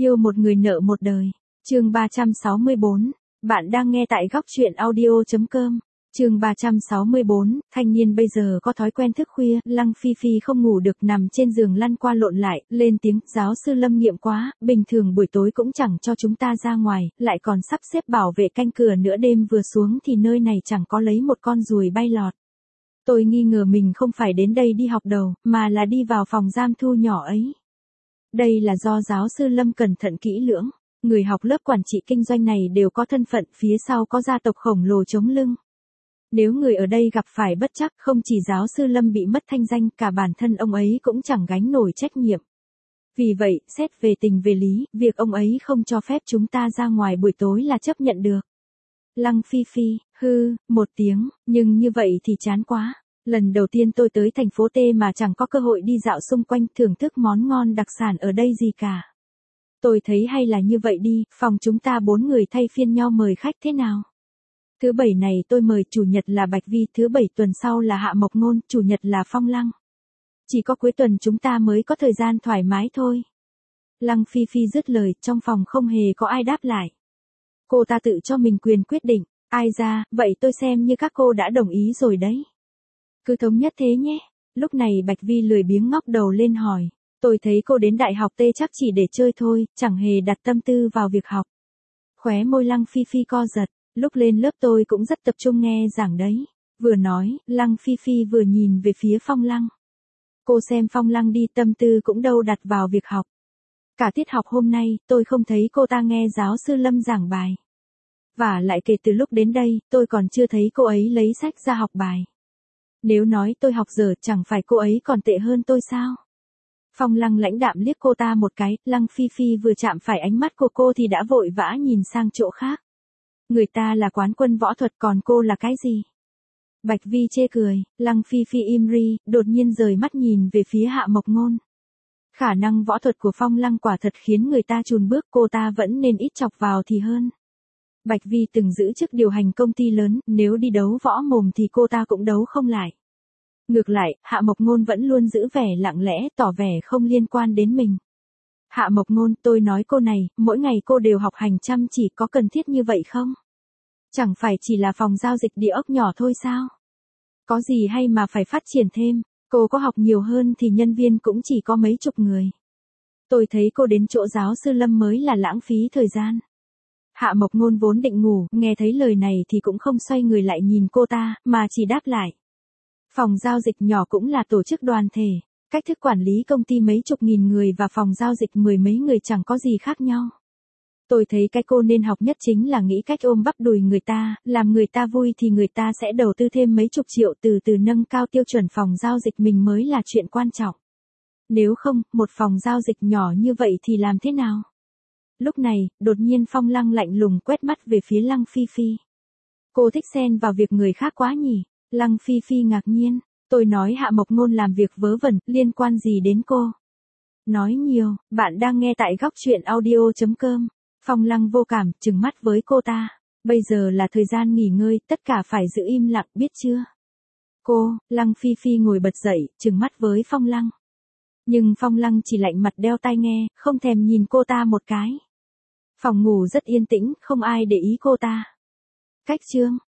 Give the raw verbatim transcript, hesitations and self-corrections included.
Yêu một người nợ một đời. Chương ba trăm sáu mươi bốn. Bạn đang nghe tại góc truyện audio chấm com. Chương ba trăm sáu mươi bốn, thanh niên bây giờ có thói quen thức khuya, Lăng Phi Phi không ngủ được nằm trên giường lăn qua lộn lại, lên tiếng, giáo sư Lâm nghiệm quá, bình thường buổi tối cũng chẳng cho chúng ta ra ngoài, lại còn sắp xếp bảo vệ canh cửa nữa, đêm vừa xuống thì nơi này chẳng có lấy một con ruồi bay lọt. Tôi nghi ngờ mình không phải đến đây đi học đầu, mà là đi vào phòng giam thu nhỏ ấy. Đây là do giáo sư Lâm cẩn thận kỹ lưỡng, người học lớp quản trị kinh doanh này đều có thân phận, phía sau có gia tộc khổng lồ chống lưng. Nếu người ở đây gặp phải bất trắc, không chỉ giáo sư Lâm bị mất thanh danh, cả bản thân ông ấy cũng chẳng gánh nổi trách nhiệm. Vì vậy, xét về tình về lý, việc ông ấy không cho phép chúng ta ra ngoài buổi tối là chấp nhận được. Lăng Phi Phi, hư, một tiếng, nhưng như vậy thì chán quá. Lần đầu tiên tôi tới thành phố T mà chẳng có cơ hội đi dạo xung quanh thưởng thức món ngon đặc sản ở đây gì cả. Tôi thấy hay là như vậy đi, phòng chúng ta bốn người thay phiên nhau mời khách thế nào? Thứ bảy này tôi mời, chủ nhật là Bạch Vi, thứ bảy tuần sau là Hạ Mộc Ngôn, chủ nhật là Phong Lăng. Chỉ có cuối tuần chúng ta mới có thời gian thoải mái thôi. Lăng Phi Phi dứt lời, trong phòng không hề có ai đáp lại. Cô ta tự cho mình quyền quyết định, ai ra, vậy tôi xem như các cô đã đồng ý rồi đấy. Cứ thống nhất thế nhé. Lúc này Bạch Vi lười biếng ngóc đầu lên hỏi, tôi thấy cô đến đại học T chắc chỉ để chơi thôi, chẳng hề đặt tâm tư vào việc học. Khóe môi Lăng Phi Phi co giật. Lúc lên lớp tôi cũng rất tập trung nghe giảng đấy. Vừa nói, Lăng Phi Phi vừa nhìn về phía Phong Lăng. Cô xem Phong Lăng đi, tâm tư cũng đâu đặt vào việc học. Cả tiết học hôm nay, tôi không thấy cô ta nghe giáo sư Lâm giảng bài. Và lại kể từ lúc đến đây, tôi còn chưa thấy cô ấy lấy sách ra học bài. Nếu nói tôi học dở, chẳng phải cô ấy còn tệ hơn tôi sao? Phong Lăng lãnh đạm liếc cô ta một cái, Lăng Phi Phi vừa chạm phải ánh mắt của cô thì đã vội vã nhìn sang chỗ khác. Người ta là quán quân võ thuật, còn cô là cái gì? Bạch Vi chê cười, Lăng Phi Phi im ri, đột nhiên rời mắt nhìn về phía Hạ Mộc Ngôn. Khả năng võ thuật của Phong Lăng quả thật khiến người ta chùn bước, cô ta vẫn nên ít chọc vào thì hơn. Bạch Vi từng giữ chức điều hành công ty lớn, nếu đi đấu võ mồm thì cô ta cũng đấu không lại. Ngược lại, Hạ Mộc Ngôn vẫn luôn giữ vẻ lặng lẽ, tỏ vẻ không liên quan đến mình. Hạ Mộc Ngôn, tôi nói cô này, mỗi ngày cô đều học hành chăm chỉ, có cần thiết như vậy không? Chẳng phải chỉ là phòng giao dịch địa ốc nhỏ thôi sao? Có gì hay mà phải phát triển thêm, cô có học nhiều hơn thì nhân viên cũng chỉ có mấy chục người. Tôi thấy cô đến chỗ giáo sư Lâm mới là lãng phí thời gian. Hạ Mộc Ngôn vốn định ngủ, nghe thấy lời này thì cũng không xoay người lại nhìn cô ta, mà chỉ đáp lại. Phòng giao dịch nhỏ cũng là tổ chức đoàn thể, cách thức quản lý công ty mấy chục nghìn người và phòng giao dịch mười mấy người chẳng có gì khác nhau. Tôi thấy cái cô nên học nhất chính là nghĩ cách ôm bắp đùi người ta, làm người ta vui thì người ta sẽ đầu tư thêm mấy chục triệu, từ từ nâng cao tiêu chuẩn phòng giao dịch mình mới là chuyện quan trọng. Nếu không, một phòng giao dịch nhỏ như vậy thì làm thế nào? Lúc này, đột nhiên Phong Lăng lạnh lùng quét mắt về phía Lăng Phi Phi. Cô thích xen vào việc người khác quá nhỉ? Lăng Phi Phi ngạc nhiên, tôi nói Hạ Mộc Ngôn làm việc vớ vẩn, liên quan gì đến cô? Nói nhiều, bạn đang nghe tại góc truyện audio chấm com. Phong Lăng vô cảm, trừng mắt với cô ta. Bây giờ là thời gian nghỉ ngơi, tất cả phải giữ im lặng, biết chưa? Cô, Lăng Phi Phi ngồi bật dậy, trừng mắt với Phong Lăng. Nhưng Phong Lăng chỉ lạnh mặt đeo tai nghe, không thèm nhìn cô ta một cái. Phòng ngủ rất yên tĩnh, không ai để ý cô ta. Cách chương,